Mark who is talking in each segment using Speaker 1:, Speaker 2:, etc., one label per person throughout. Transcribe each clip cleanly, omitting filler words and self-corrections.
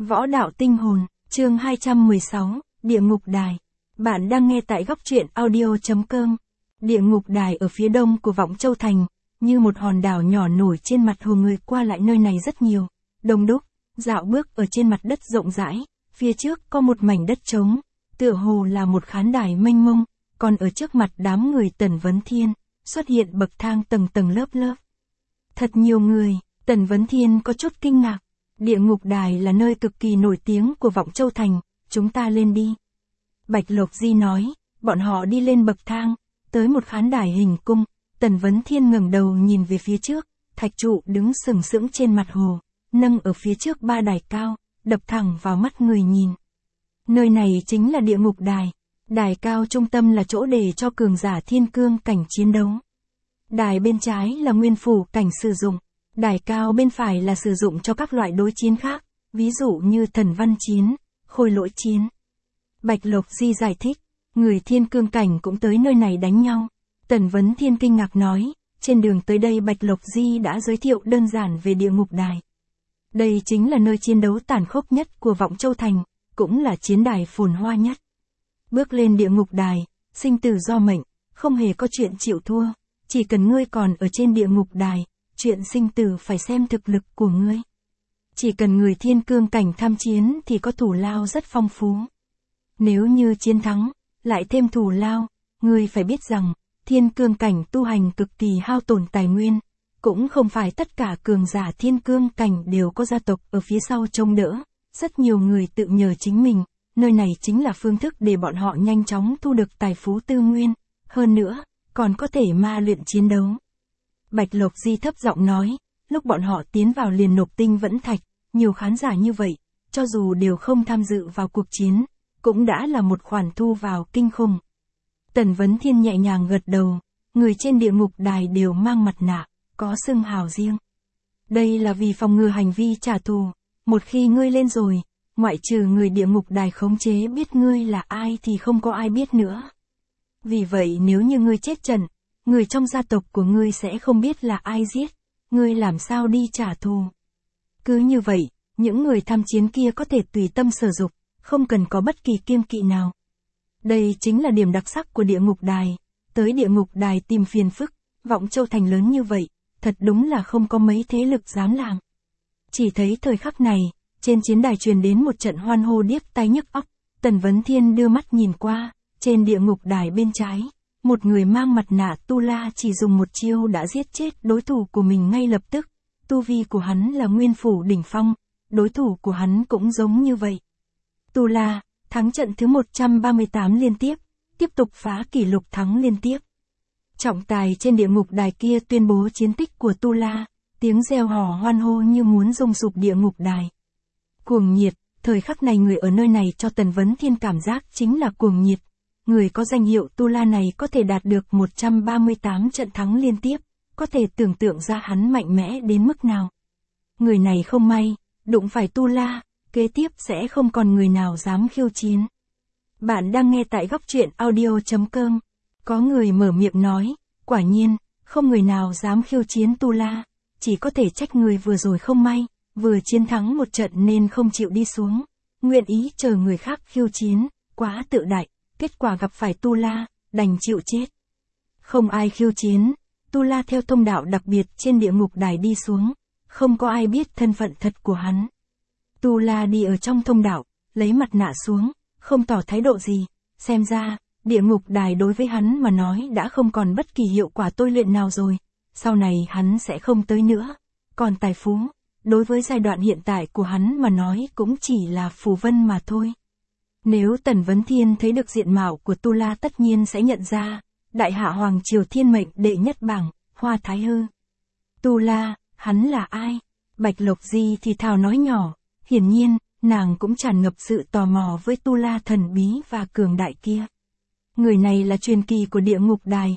Speaker 1: Võ đạo tinh hồn, chương 216, Địa ngục đài. Bạn đang nghe tại góc truyện audio.com. Địa ngục đài ở phía đông của Vọng Châu Thành, như một hòn đảo nhỏ nổi trên mặt hồ, người qua lại nơi này rất nhiều, đông đúc, dạo bước ở trên mặt đất rộng rãi, phía trước có một mảnh đất trống, tựa hồ là một khán đài mênh mông, còn ở trước mặt đám người Tần Vấn Thiên, xuất hiện bậc thang tầng tầng lớp lớp. Thật nhiều người, Tần Vấn Thiên có chút kinh ngạc. Địa ngục đài là nơi cực kỳ nổi tiếng của Vọng Châu Thành, chúng ta lên đi. Bạch Lộc Di nói, bọn họ đi lên bậc thang, tới một khán đài hình cung, Tần Vấn Thiên ngẩng đầu nhìn về phía trước, thạch trụ đứng sừng sững trên mặt hồ, nâng ở phía trước ba đài cao, đập thẳng vào mắt người nhìn. Nơi này chính là địa ngục đài, đài cao trung tâm là chỗ để cho cường giả thiên cương cảnh chiến đấu. Đài bên trái là nguyên phủ cảnh sử dụng. Đài cao bên phải là sử dụng cho các loại đối chiến khác, ví dụ như thần văn chiến, khôi lỗi chiến. Bạch Lộc Di giải thích, người thiên cương cảnh cũng tới nơi này đánh nhau. Tần Vấn Thiên kinh ngạc nói, trên đường tới đây Bạch Lộc Di đã giới thiệu đơn giản về địa ngục đài. Đây chính là nơi chiến đấu tàn khốc nhất của Vọng Châu Thành, cũng là chiến đài phồn hoa nhất. Bước lên địa ngục đài, sinh tử do mệnh, không hề có chuyện chịu thua, chỉ cần ngươi còn ở trên địa ngục đài. Chuyện sinh tử phải xem thực lực của ngươi. Chỉ cần người thiên cương cảnh tham chiến thì có thủ lao rất phong phú. Nếu như chiến thắng, lại thêm thủ lao, ngươi phải biết rằng, thiên cương cảnh tu hành cực kỳ hao tổn tài nguyên. Cũng không phải tất cả cường giả thiên cương cảnh đều có gia tộc ở phía sau trông đỡ. Rất nhiều người tự nhờ chính mình, nơi này chính là phương thức để bọn họ nhanh chóng thu được tài phú tư nguyên. Hơn nữa, còn có thể ma luyện chiến đấu. Bạch Lộc Di thấp giọng nói, lúc bọn họ tiến vào liền nộp tinh vẫn thạch, nhiều khán giả như vậy, cho dù đều không tham dự vào cuộc chiến, cũng đã là một khoản thu vào kinh khủng. Tần Vấn Thiên nhẹ nhàng gật đầu, người trên địa ngục đài đều mang mặt nạ, có xưng hào riêng. Đây là vì phòng ngừa hành vi trả thù, một khi ngươi lên rồi, ngoại trừ người địa ngục đài khống chế biết ngươi là ai thì không có ai biết nữa. Vì vậy nếu như ngươi chết trận, người trong gia tộc của ngươi sẽ không biết là ai giết, ngươi làm sao đi trả thù. Cứ như vậy, những người tham chiến kia có thể tùy tâm sở dục, không cần có bất kỳ kiêng kỵ nào. Đây chính là điểm đặc sắc của địa ngục đài, tới địa ngục đài tìm phiền phức, Vọng Châu Thành lớn như vậy, thật đúng là không có mấy thế lực dám làm. Chỉ thấy thời khắc này, trên chiến đài truyền đến một trận hoan hô điếc tai nhức óc, Tần Vấn Thiên đưa mắt nhìn qua, trên địa ngục đài bên trái. Một người mang mặt nạ Tu La chỉ dùng một chiêu đã giết chết đối thủ của mình ngay lập tức. Tu vi của hắn là nguyên phủ đỉnh phong, đối thủ của hắn cũng giống như vậy. Tu La, thắng trận thứ 138 liên tiếp, tiếp tục phá kỷ lục thắng liên tiếp. Trọng tài trên địa ngục đài kia tuyên bố chiến tích của Tu La, tiếng reo hò hoan hô như muốn rung sụp địa ngục đài. Cuồng nhiệt, thời khắc này người ở nơi này cho Tần Vấn Thiên cảm giác chính là cuồng nhiệt. Người có danh hiệu Tu La này có thể đạt được 138 trận thắng liên tiếp, có thể tưởng tượng ra hắn mạnh mẽ đến mức nào. Người này không may, đụng phải Tu La, kế tiếp sẽ không còn người nào dám khiêu chiến. Bạn đang nghe tại góc truyện audio.com. Có người mở miệng nói, quả nhiên, không người nào dám khiêu chiến Tu La, chỉ có thể trách người vừa rồi không may, vừa chiến thắng một trận nên không chịu đi xuống, nguyện ý chờ người khác khiêu chiến, quá tự đại. Kết quả gặp phải Tu La, đành chịu chết. Không ai khiêu chiến, Tu La theo thông đạo đặc biệt trên địa ngục đài đi xuống, không có ai biết thân phận thật của hắn. Tu La đi ở trong thông đạo, lấy mặt nạ xuống, không tỏ thái độ gì, xem ra, địa ngục đài đối với hắn mà nói đã không còn bất kỳ hiệu quả tôi luyện nào rồi, sau này hắn sẽ không tới nữa. Còn tài phú, đối với giai đoạn hiện tại của hắn mà nói cũng chỉ là phù vân mà thôi. Nếu Tần Vấn Thiên thấy được diện mạo của Tu La tất nhiên sẽ nhận ra, Đại Hạ Hoàng Triều Thiên Mệnh đệ nhất bảng, Hoa Thái Hư. Tu La, hắn là ai? Bạch Lộc Di thì thào nói nhỏ, hiển nhiên, nàng cũng tràn ngập sự tò mò với Tu La thần bí và cường đại kia. Người này là truyền kỳ của địa ngục đài,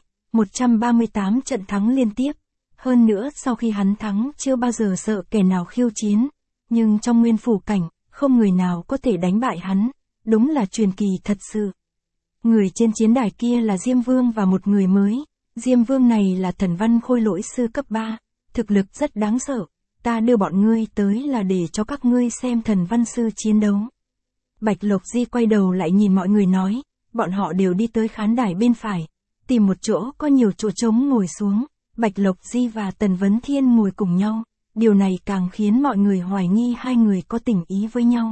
Speaker 1: 138 trận thắng liên tiếp. Hơn nữa sau khi hắn thắng chưa bao giờ sợ kẻ nào khiêu chiến, nhưng trong nguyên phủ cảnh, không người nào có thể đánh bại hắn. Đúng là truyền kỳ thật sự. Người trên chiến đài kia là Diêm Vương và một người mới. Diêm Vương này là thần văn khôi lỗi sư cấp 3, thực lực rất đáng sợ. ta đưa bọn ngươi tới là để cho các ngươi xem thần văn sư chiến đấu. Bạch Lộc Di quay đầu lại nhìn mọi người nói, bọn họ đều đi tới khán đài bên phải, tìm một chỗ có nhiều chỗ trống ngồi xuống, Bạch Lộc Di và Tần Vấn Thiên ngồi cùng nhau, điều này càng khiến mọi người hoài nghi hai người có tình ý với nhau.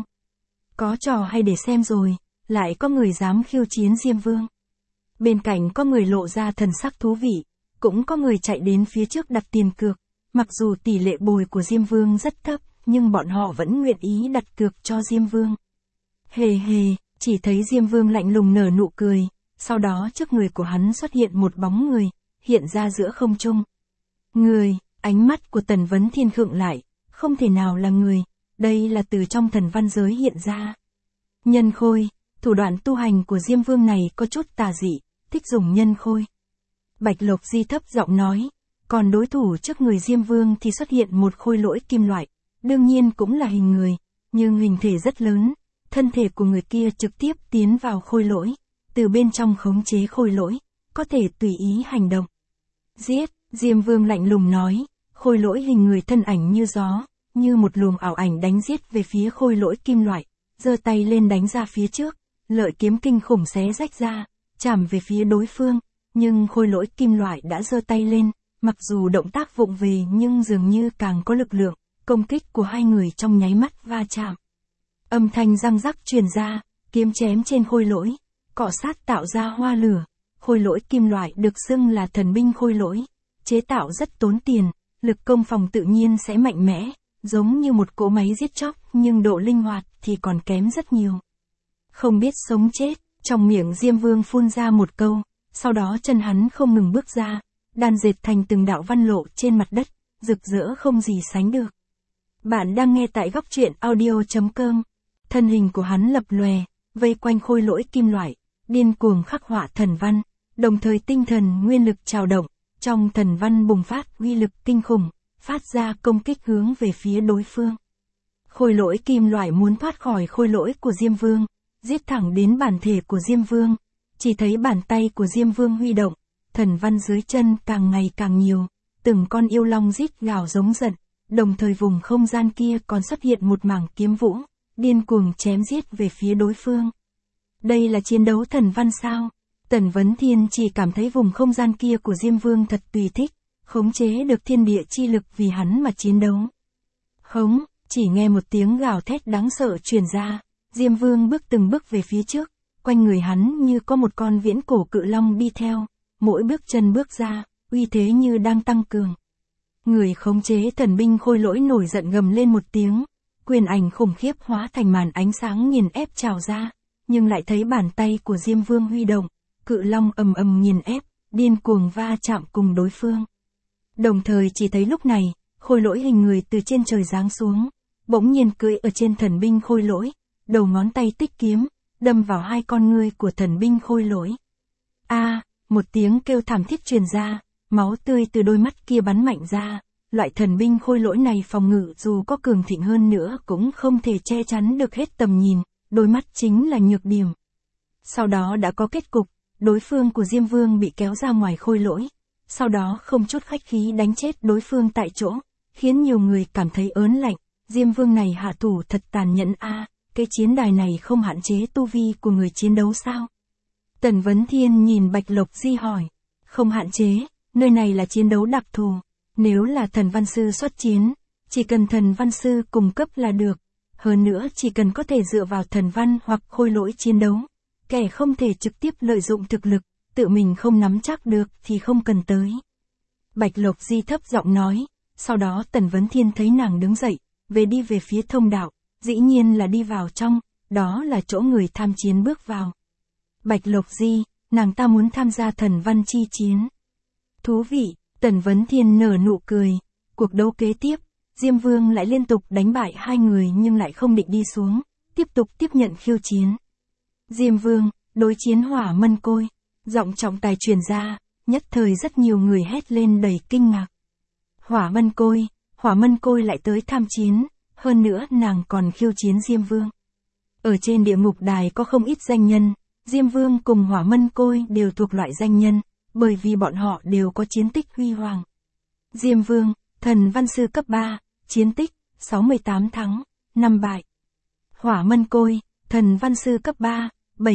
Speaker 1: Có trò hay để xem rồi, lại có người dám khiêu chiến Diêm Vương. Bên cạnh có người lộ ra thần sắc thú vị, cũng có người chạy đến phía trước đặt tiền cược, mặc dù tỷ lệ bồi của Diêm Vương rất thấp, nhưng bọn họ vẫn nguyện ý đặt cược cho Diêm Vương. Hề hề, chỉ thấy Diêm Vương lạnh lùng nở nụ cười, sau đó trước người của hắn xuất hiện một bóng người, hiện ra giữa không trung. Người, ánh mắt của Tần Vấn Thiên khựng lại, không thể nào là người, đây là từ trong thần văn giới hiện ra. Nhân khôi, thủ đoạn tu hành của Diêm Vương này có chút tà dị, thích dùng nhân khôi. Bạch Lộc Di thấp giọng nói, còn đối thủ trước người Diêm Vương thì xuất hiện một khôi lỗi kim loại, đương nhiên cũng là hình người, nhưng hình thể rất lớn, thân thể của người kia trực tiếp tiến vào khôi lỗi, từ bên trong khống chế khôi lỗi, có thể tùy ý hành động. Giết, Diêm Vương lạnh lùng nói, khôi lỗi hình người thân ảnh như gió, như một luồng ảo ảnh đánh giết về phía khôi lỗi kim loại, giơ tay lên đánh ra phía trước, lợi kiếm kinh khủng xé rách ra, chạm về phía đối phương, nhưng khôi lỗi kim loại đã giơ tay lên, mặc dù động tác vụng về nhưng dường như càng có lực lượng, công kích của hai người trong nháy mắt va chạm. Âm thanh răng rắc truyền ra, kiếm chém trên khôi lỗi, cọ sát tạo ra hoa lửa, khôi lỗi kim loại được xưng là thần binh khôi lỗi, chế tạo rất tốn tiền, lực công phòng tự nhiên sẽ mạnh mẽ, giống như một cỗ máy giết chóc, nhưng độ linh hoạt thì còn kém rất nhiều. Không biết sống chết, trong miệng Diêm Vương phun ra một câu, sau đó chân hắn không ngừng bước ra, đan dệt thành từng đạo văn lộ trên mặt đất, rực rỡ không gì sánh được. Bạn đang nghe tại góc truyện audio.com. Thân hình của hắn lập lòe, vây quanh khôi lỗi kim loại, điên cuồng khắc họa thần văn, đồng thời tinh thần nguyên lực trào động, trong thần văn bùng phát uy lực kinh khủng, phát ra công kích hướng về phía đối phương. Khôi lỗi kim loại muốn thoát khỏi khôi lỗi của Diêm Vương, giết thẳng đến bản thể của Diêm Vương, chỉ thấy bàn tay của Diêm Vương huy động, thần văn dưới chân càng ngày càng nhiều, từng con yêu long rít gào giống giận, đồng thời vùng không gian kia còn xuất hiện một mảng kiếm vũ, điên cuồng chém giết về phía đối phương. Đây là chiến đấu thần văn sao? Tần Vấn Thiên chỉ cảm thấy vùng không gian kia của Diêm Vương thật tùy thích, khống chế được thiên địa chi lực vì hắn mà chiến đấu. Hống, chỉ nghe một tiếng gào thét đáng sợ truyền ra, Diêm Vương bước từng bước về phía trước, quanh người hắn như có một con viễn cổ cự long đi theo, mỗi bước chân bước ra, uy thế như đang tăng cường. Người khống chế thần binh khôi lỗi nổi giận gầm lên một tiếng, quyền ảnh khủng khiếp hóa thành màn ánh sáng nghiền ép trào ra, nhưng lại thấy bàn tay của Diêm Vương huy động, cự long ầm ầm nghiền ép, điên cuồng va chạm cùng đối phương. Đồng thời chỉ thấy lúc này, khôi lỗi hình người từ trên trời giáng xuống, bỗng nhiên cưỡi ở trên thần binh khôi lỗi, đầu ngón tay tích kiếm, đâm vào hai con ngươi của thần binh khôi lỗi. Một tiếng kêu thảm thiết truyền ra, máu tươi từ đôi mắt kia bắn mạnh ra, loại thần binh khôi lỗi này phòng ngự dù có cường thịnh hơn nữa cũng không thể che chắn được hết tầm nhìn, đôi mắt chính là nhược điểm. Sau đó đã có kết cục, đối phương của Diêm Vương bị kéo ra ngoài khôi lỗi, sau đó không chút khách khí đánh chết đối phương tại chỗ, khiến nhiều người cảm thấy ớn lạnh, Diêm Vương này hạ thủ thật tàn nhẫn cái chiến đài này không hạn chế tu vi của người chiến đấu sao? Tần Vấn Thiên nhìn Bạch Lộc Di hỏi, không hạn chế, nơi này là chiến đấu đặc thù, nếu là thần văn sư xuất chiến, chỉ cần thần văn sư cung cấp là được, hơn nữa chỉ cần có thể dựa vào thần văn hoặc khôi lỗi chiến đấu, kẻ không thể trực tiếp lợi dụng thực lực, tự mình không nắm chắc được thì không cần tới. Bạch Lộc Di thấp giọng nói, sau đó Tần Vấn Thiên thấy nàng đứng dậy, đi về phía thông đạo, dĩ nhiên là đi vào trong, đó là chỗ người tham chiến bước vào. Bạch Lộc Di, nàng ta muốn tham gia thần văn chi chiến. Thú vị, Tần Vấn Thiên nở nụ cười, cuộc đấu kế tiếp, Diêm Vương lại liên tục đánh bại hai người nhưng lại không định đi xuống, tiếp tục tiếp nhận khiêu chiến. Diêm Vương, đối chiến Hỏa Mân Côi, giọng trọng tài truyền ra, nhất thời rất nhiều người hét lên đầy kinh ngạc. Hỏa Mân Côi lại tới tham chiến, hơn nữa nàng còn khiêu chiến Diêm Vương. Ở trên địa ngục đài có không ít danh nhân, Diêm Vương cùng Hỏa Mân Côi đều thuộc loại danh nhân, bởi vì bọn họ đều có chiến tích huy hoàng. Diêm Vương, thần văn sư cấp 3, chiến tích, 68 thắng, 5 bại. Hỏa Mân Côi, thần văn sư cấp 3,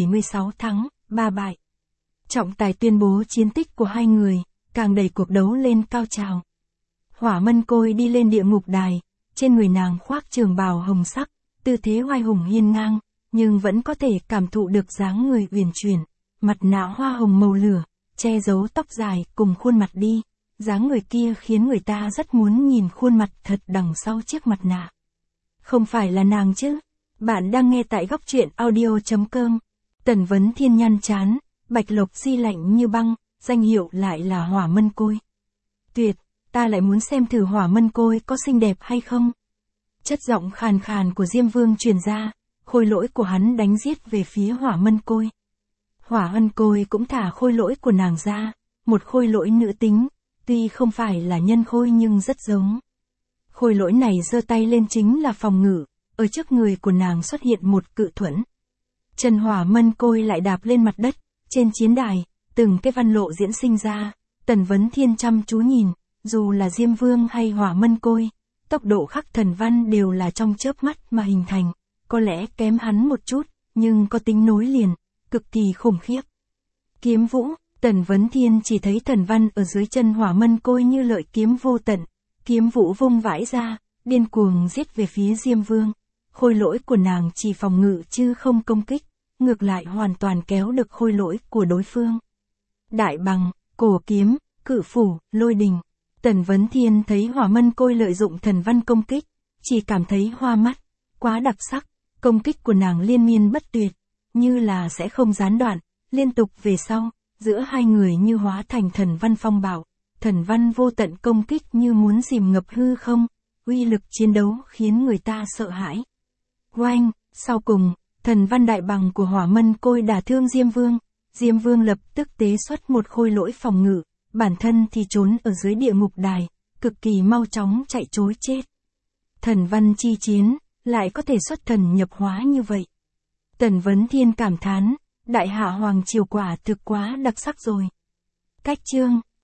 Speaker 1: 76 thắng, 3 bại. Trọng tài tuyên bố chiến tích của hai người, càng đẩy cuộc đấu lên cao trào. Hỏa Mân Côi đi lên địa ngục đài, trên người nàng khoác trường bào hồng sắc, tư thế oai hùng hiên ngang, nhưng vẫn có thể cảm thụ được dáng người uyển chuyển, mặt nạ hoa hồng màu lửa, che giấu tóc dài cùng khuôn mặt đi. Dáng người kia khiến người ta rất muốn nhìn khuôn mặt thật đằng sau chiếc mặt nạ. Không phải là nàng chứ? Bạn đang nghe tại góc truyện audio.com. Tần Vấn Thiên nhăn chán, Bạch Lộc Di lạnh như băng, danh hiệu lại là Hỏa Mân Côi. Tuyệt, ta lại muốn xem thử Hỏa Mân Côi có xinh đẹp hay không. Chất giọng khàn khàn của Diêm Vương truyền ra, khôi lỗi của hắn đánh giết về phía Hỏa Mân Côi. Hỏa Mân Côi cũng thả khôi lỗi của nàng ra, một khôi lỗi nữ tính, tuy không phải là nhân khôi nhưng rất giống. Khôi lỗi này giơ tay lên chính là phòng ngự, ở trước người của nàng xuất hiện một cự thuẫn. Chân Hỏa Mân Côi lại đạp lên mặt đất, trên chiến đài, từng cái văn lộ diễn sinh ra, Tần Vấn Thiên chăm chú nhìn, dù là Diêm Vương hay Hỏa Mân Côi, tốc độ khắc thần văn đều là trong chớp mắt mà hình thành, có lẽ kém hắn một chút, nhưng có tính nối liền, cực kỳ khủng khiếp. Kiếm vũ, Tần Vấn Thiên chỉ thấy thần văn ở dưới chân Hỏa Mân Côi như lợi kiếm vô tận, kiếm vũ vung vãi ra, điên cuồng giết về phía Diêm Vương. Khôi lỗi của nàng chỉ phòng ngự chứ không công kích, ngược lại hoàn toàn kéo được khôi lỗi của đối phương. Đại bằng, cổ kiếm, cự phủ, lôi đình. Tần Vấn Thiên thấy Hỏa Mân Côi lợi dụng thần văn công kích, chỉ cảm thấy hoa mắt, quá đặc sắc, công kích của nàng liên miên bất tuyệt, như là sẽ không gián đoạn, liên tục về sau, giữa hai người như hóa thành thần văn phong bạo, thần văn vô tận công kích như muốn dìm ngập hư không, uy lực chiến đấu khiến người ta sợ hãi. Oanh, sau cùng, thần văn đại bằng của Hỏa Mân Côi đả thương Diêm Vương lập tức tế xuất một khôi lỗi phòng ngự, bản thân thì trốn ở dưới địa ngục đài, cực kỳ mau chóng chạy trối chết. Thần văn chi chiến, lại có thể xuất thần nhập hóa như vậy. Tần Vấn Thiên cảm thán, đại hạ hoàng triều quả thực quá đặc sắc rồi. Cách chương